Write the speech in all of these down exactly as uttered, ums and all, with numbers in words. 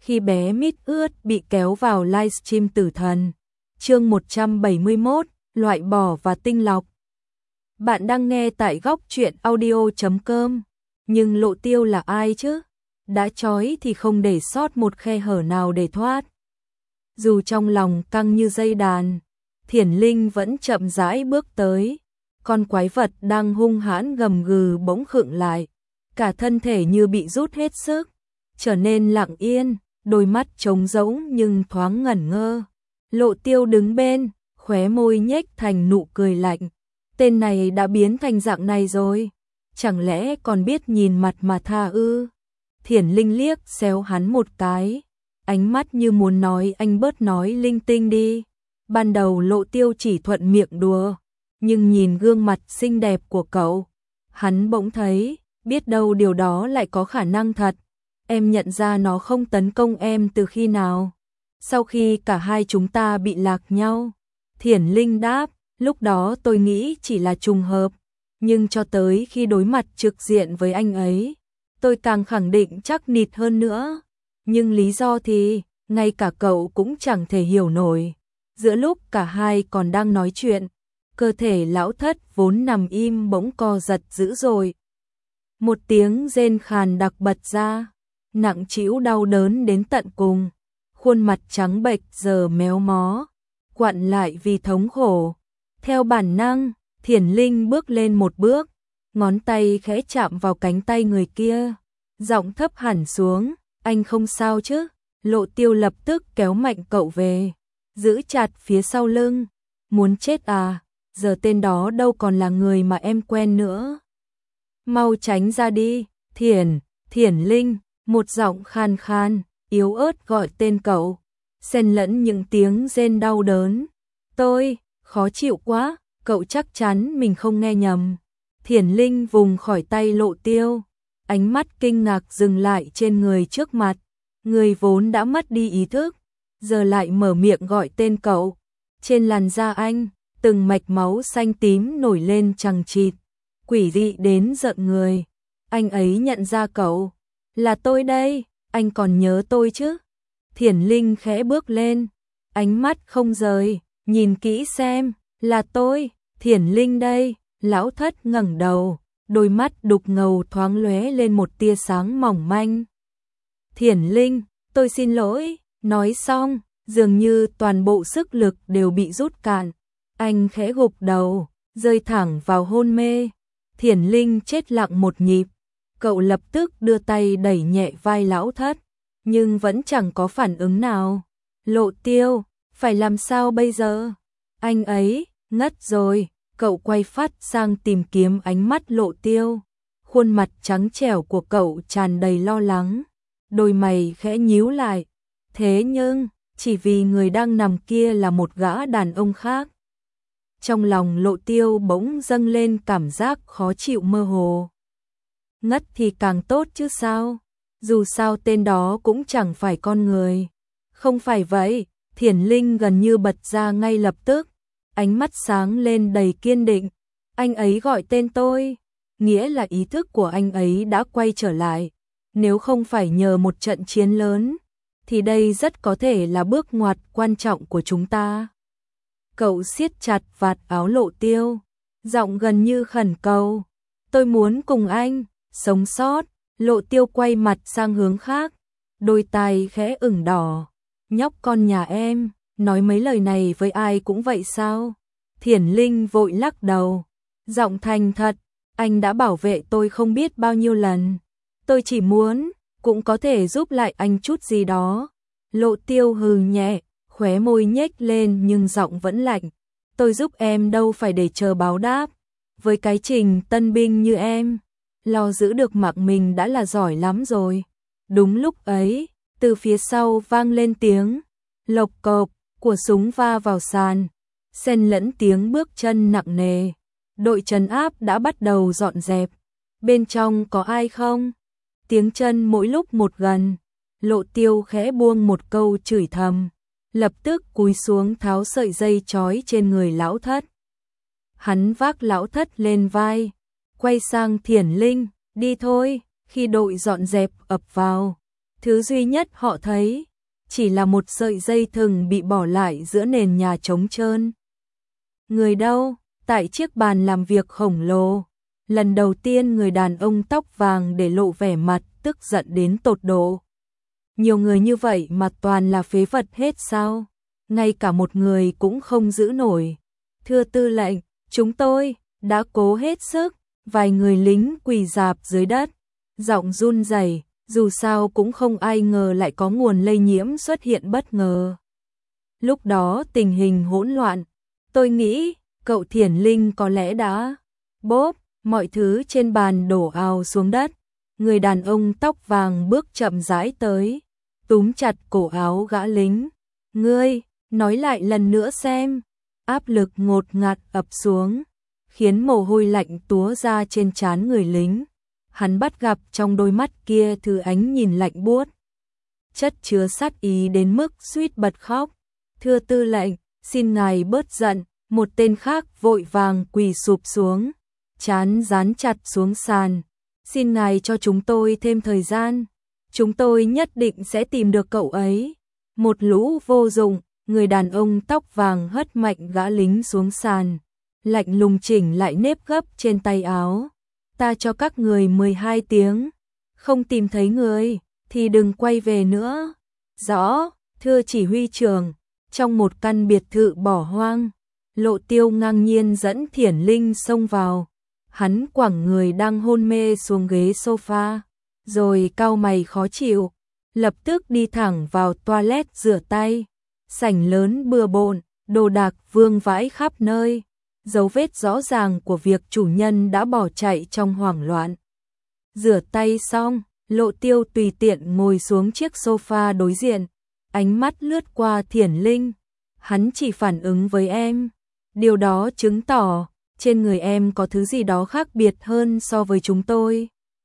khi bé mít ướt bị kéo vào livestream tử thần. Chương một trăm bảy mươi mốt, loại bỏ và tinh lọc. Bạn đang nghe tại góc truyện audio chấm com. Nhưng Lộ Tiêu là ai chứ? Đã trói thì không để sót một khe hở nào để thoát. Dù trong lòng căng như dây đàn, Thiển Linh vẫn chậm rãi bước tới. Con quái vật đang hung hãn gầm gừ bỗng khựng lại, cả thân thể như bị rút hết sức, trở nên lặng yên, đôi mắt trống rỗng nhưng thoáng ngẩn ngơ. Lộ Tiêu đứng bên, khóe môi nhếch thành nụ cười lạnh. Tên này đã biến thành dạng này rồi, chẳng lẽ còn biết nhìn mặt mà tha ư? Thiển Linh liếc xéo hắn một cái, ánh mắt như muốn nói anh bớt nói linh tinh đi. Ban đầu Lộ Tiêu chỉ thuận miệng đùa, nhưng nhìn gương mặt xinh đẹp của cậu, hắn bỗng thấy, biết đâu điều đó lại có khả năng thật. Em nhận ra nó không tấn công em từ khi nào? Sau khi cả hai chúng ta bị lạc nhau. Thiển Linh đáp, lúc đó tôi nghĩ chỉ là trùng hợp, nhưng cho tới khi đối mặt trực diện với anh ấy, tôi càng khẳng định chắc nịt hơn nữa. Nhưng lý do thì, ngay cả cậu cũng chẳng thể hiểu nổi. Giữa lúc cả hai còn đang nói chuyện, cơ thể lão thất vốn nằm im bỗng co giật dữ dội. Một tiếng rên khàn đặc bật ra, nặng trĩu đau đớn đến tận cùng, khuôn mặt trắng bệch giờ méo mó, quặn lại vì thống khổ. Theo bản năng, Thiển Linh bước lên một bước, ngón tay khẽ chạm vào cánh tay người kia, giọng thấp hẳn xuống, anh không sao chứ? Lộ Tiêu lập tức kéo mạnh cậu về, giữ chặt phía sau lưng. Muốn chết à, giờ tên đó đâu còn là người mà em quen nữa. Mau tránh ra đi, Thiển, Thiển Linh, một giọng khan khan, yếu ớt gọi tên cậu, xen lẫn những tiếng rên đau đớn. Tôi, khó chịu quá, cậu chắc chắn mình không nghe nhầm. Thiển Linh vùng khỏi tay Lộ Tiêu, ánh mắt kinh ngạc dừng lại trên người trước mặt. Người vốn đã mất đi ý thức, giờ lại mở miệng gọi tên cậu. Trên làn da anh, từng mạch máu xanh tím nổi lên chằng chịt, quỷ dị đến giận người. Anh ấy nhận ra cậu. Là tôi đây, anh còn nhớ tôi chứ? Thiển Linh khẽ bước lên, ánh mắt không rời, nhìn kỹ xem, là tôi, Thiển Linh đây. Lão thất ngẩng đầu, đôi mắt đục ngầu thoáng lóe lên một tia sáng mỏng manh. Thiển Linh, tôi xin lỗi. Nói xong, dường như toàn bộ sức lực đều bị rút cạn. Anh khẽ gục đầu, rơi thẳng vào hôn mê. Thiển Linh chết lặng một nhịp. Cậu lập tức đưa tay đẩy nhẹ vai lão thất, nhưng vẫn chẳng có phản ứng nào. Lộ Tiêu, phải làm sao bây giờ? Anh ấy, ngất rồi. Cậu quay phát sang tìm kiếm ánh mắt Lộ Tiêu. Khuôn mặt trắng trẻo của cậu tràn đầy lo lắng. Đôi mày khẽ nhíu lại. Thế nhưng, chỉ vì người đang nằm kia là một gã đàn ông khác. Trong lòng Lộ Tiêu bỗng dâng lên cảm giác khó chịu mơ hồ. Ngất thì càng tốt chứ sao? Dù sao tên đó cũng chẳng phải con người. Không phải vậy, Thiển Linh gần như bật ra ngay lập tức. Ánh mắt sáng lên đầy kiên định. Anh ấy gọi tên tôi, nghĩa là ý thức của anh ấy đã quay trở lại. Nếu không phải nhờ một trận chiến lớn, thì đây rất có thể là bước ngoặt quan trọng của chúng ta. Cậu siết chặt vạt áo Lộ Tiêu, giọng gần như khẩn cầu. Tôi muốn cùng anh sống sót. Lộ Tiêu quay mặt sang hướng khác, đôi tai khẽ ửng đỏ. Nhóc con nhà em, nói mấy lời này với ai cũng vậy sao? Thiển Linh vội lắc đầu, giọng thành thật. Anh đã bảo vệ tôi không biết bao nhiêu lần. Tôi chỉ muốn, cũng có thể giúp lại anh chút gì đó. Lộ Tiêu hừ nhẹ, khóe môi nhếch lên nhưng giọng vẫn lạnh. Tôi giúp em đâu phải để chờ báo đáp. Với cái trình tân binh như em, lo giữ được mạng mình đã là giỏi lắm rồi. Đúng lúc ấy, từ phía sau vang lên tiếng lộc cộp của súng va vào sàn, xen lẫn tiếng bước chân nặng nề. Đội trấn áp đã bắt đầu dọn dẹp. Bên trong có ai không? Tiếng chân mỗi lúc một gần. Lộ Tiêu khẽ buông một câu chửi thầm, lập tức cúi xuống tháo sợi dây trói trên người lão thất. Hắn vác lão thất lên vai, quay sang Thiển Linh, đi thôi. Khi đội dọn dẹp ập vào, Thứ duy nhất họ thấy chỉ là một sợi dây thừng bị bỏ lại giữa nền nhà trống trơn. Người đâu? Tại chiếc bàn làm việc khổng lồ, lần đầu tiên người đàn ông tóc vàng để lộ vẻ mặt tức giận đến tột độ. Nhiều người như vậy mà toàn là phế vật hết sao? Ngay cả một người cũng không giữ nổi. Thưa tư lệnh, chúng tôi đã cố hết sức. Vài người lính quỳ rạp dưới đất, giọng run rẩy, dù sao cũng không ai ngờ lại có nguồn lây nhiễm xuất hiện bất ngờ. Lúc đó tình hình hỗn loạn, tôi nghĩ cậu Thiển Linh có lẽ đã bóp, mọi thứ trên bàn đổ ào xuống đất. Người đàn ông tóc vàng bước chậm rãi tới, túm chặt cổ áo gã lính. Ngươi, nói lại lần nữa xem. Áp lực ngột ngạt ập xuống, khiến mồ hôi lạnh túa ra trên trán người lính. Hắn bắt gặp trong đôi mắt kia thứ ánh nhìn lạnh buốt, chất chứa sát ý đến mức suýt bật khóc. Thưa tư lệnh, xin ngài bớt giận. Một tên khác vội vàng quỳ sụp xuống, trán dán chặt xuống sàn. Xin ngài cho chúng tôi thêm thời gian, chúng tôi nhất định sẽ tìm được cậu ấy. Một lũ vô dụng. Người đàn ông tóc vàng hất mạnh gã lính xuống sàn, lạnh lùng chỉnh lại nếp gấp trên tay áo. Ta cho các người mười hai tiếng, không tìm thấy người thì đừng quay về nữa. Rõ, thưa chỉ huy trưởng. Trong một căn biệt thự bỏ hoang, Lộ Tiêu ngang nhiên dẫn Thiển Linh xông vào. Hắn quẳng người đang hôn mê xuống ghế sofa, rồi cau mày khó chịu, lập tức đi thẳng vào toilet rửa tay. Sảnh lớn bừa bộn, đồ đạc vương vãi khắp nơi, dấu vết rõ ràng của việc chủ nhân đã bỏ chạy trong hoảng loạn. Rửa tay xong, Lộ Tiêu tùy tiện ngồi xuống chiếc sofa đối diện, ánh mắt lướt qua Thiển Linh. Hắn chỉ phản ứng với em, điều đó chứng tỏ trên người em có thứ gì đó khác biệt hơn so với chúng tôi.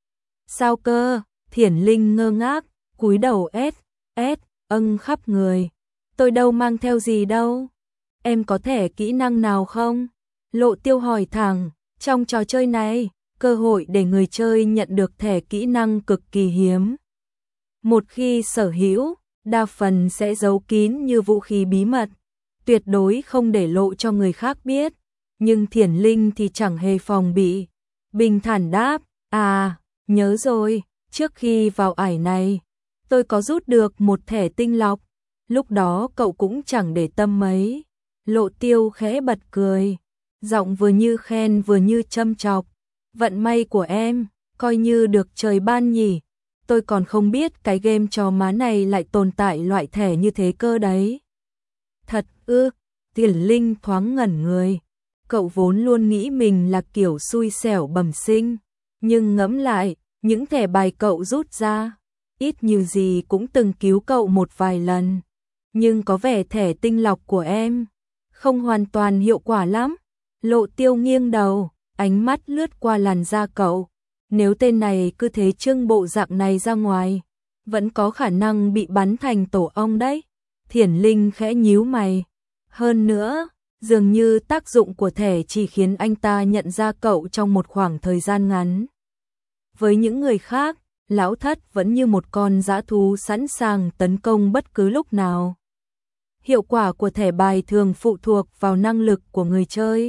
Sao cơ? Thiển Linh ngơ ngác, cúi đầu ét, ét, âng khắp người. Tôi đâu mang theo gì đâu. Em có thẻ kỹ năng nào không? Lộ Tiêu hỏi thẳng. Trong trò chơi này, cơ hội để người chơi nhận được thẻ kỹ năng cực kỳ hiếm. Một khi sở hữu, đa phần sẽ giấu kín như vũ khí bí mật, tuyệt đối không để lộ cho người khác biết. Nhưng Thiển Linh thì chẳng hề phòng bị, bình thản đáp. À, nhớ rồi, trước khi vào ải này, tôi có rút được một thẻ tinh lọc. Lúc đó cậu cũng chẳng để tâm mấy. Lộ Tiêu khẽ bật cười, giọng vừa như khen vừa như châm chọc. Vận may của em, coi như được trời ban nhỉ. Tôi còn không biết cái game trò má này lại tồn tại loại thẻ như thế cơ đấy. Thật ư? Thiển Linh thoáng ngẩn người. Cậu vốn luôn nghĩ mình là kiểu xui xẻo bẩm sinh, nhưng ngẫm lại, những thẻ bài cậu rút ra, ít nhiều gì cũng từng cứu cậu một vài lần. Nhưng có vẻ thẻ tinh lọc của em không hoàn toàn hiệu quả lắm. Lộ Tiêu nghiêng đầu, ánh mắt lướt qua làn da cậu. Nếu tên này cứ thế trưng bộ dạng này ra ngoài, vẫn có khả năng bị bắn thành tổ ong đấy. Thiển Linh khẽ nhíu mày. Hơn nữa, dường như tác dụng của thẻ chỉ khiến anh ta nhận ra cậu trong một khoảng thời gian ngắn. Với những người khác, lão thất vẫn như một con dã thú sẵn sàng tấn công bất cứ lúc nào. Hiệu quả của thẻ bài thường phụ thuộc vào năng lực của người chơi.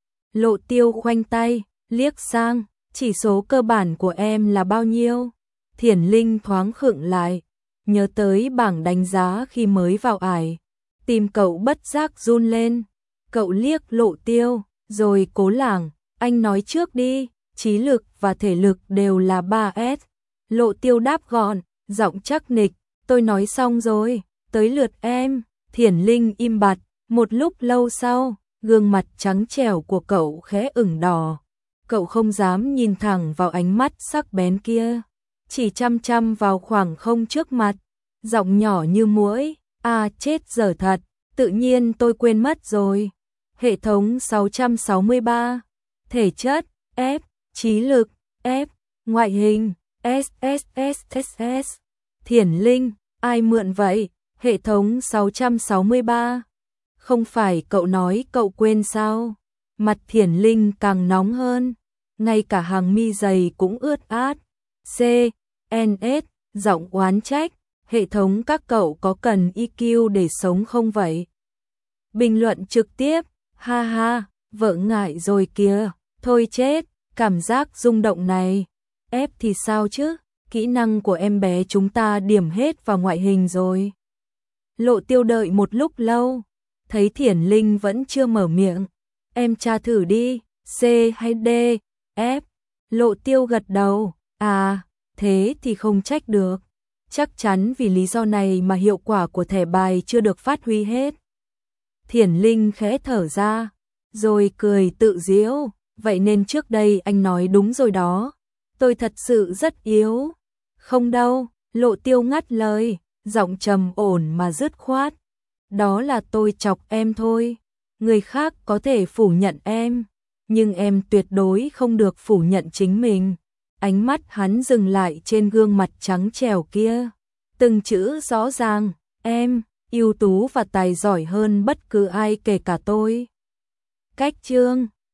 Lộ Tiêu khoanh tay, liếc sang, chỉ số cơ bản của em là bao nhiêu? Thiển Linh thoáng khựng lại, nhớ tới bảng đánh giá khi mới vào ải. Tim cậu bất giác run lên. Cậu liếc Lộ Tiêu, rồi Cố Lảng, anh nói trước đi. Trí lực và thể lực đều là ba S. Lộ Tiêu đáp gọn, giọng chắc nịch, tôi nói xong rồi, tới lượt em. Thiển Linh im bặt, một lúc lâu sau, gương mặt trắng trẻo của cậu khẽ ửng đỏ. Cậu không dám nhìn thẳng vào ánh mắt sắc bén kia, chỉ chăm chăm vào khoảng không trước mặt, giọng nhỏ như muỗi, à chết dở thật, tự nhiên tôi quên mất rồi. Hệ thống sáu trăm sáu mươi ba, thể chất, F, trí lực, F, ngoại hình, S S S S S. Thiển Linh, ai mượn vậy? Hệ thống sáu trăm sáu mươi ba. Không phải cậu nói cậu quên sao? Mặt Thiển Linh càng nóng hơn, ngay cả hàng mi dày cũng ướt át. C, N S, giọng oán trách, hệ thống các cậu có cần i kiu để sống không vậy? Bình luận trực tiếp, ha ha, vợ ngại rồi kìa, thôi chết, cảm giác rung động này. Ép thì sao chứ, kỹ năng của em bé chúng ta điểm hết vào ngoại hình rồi. Lộ Tiêu đợi một lúc lâu, thấy Thiển Linh vẫn chưa mở miệng. Em tra thử đi, C hay D, F. Lộ Tiêu gật đầu, à, thế thì không trách được. Chắc chắn vì lý do này mà hiệu quả của thẻ bài chưa được phát huy hết. Thiển Linh khẽ thở ra, rồi cười tự giễu, vậy nên trước đây anh nói đúng rồi đó. Tôi thật sự rất yếu. Không đâu, Lộ Tiêu ngắt lời, giọng trầm ổn mà dứt khoát. Đó là tôi chọc em thôi. Người khác có thể phủ nhận em, nhưng em tuyệt đối không được phủ nhận chính mình. Ánh mắt hắn dừng lại trên gương mặt trắng trẻo kia. Từng chữ rõ ràng, em, ưu tú và tài giỏi hơn bất cứ ai kể cả tôi. Cách chương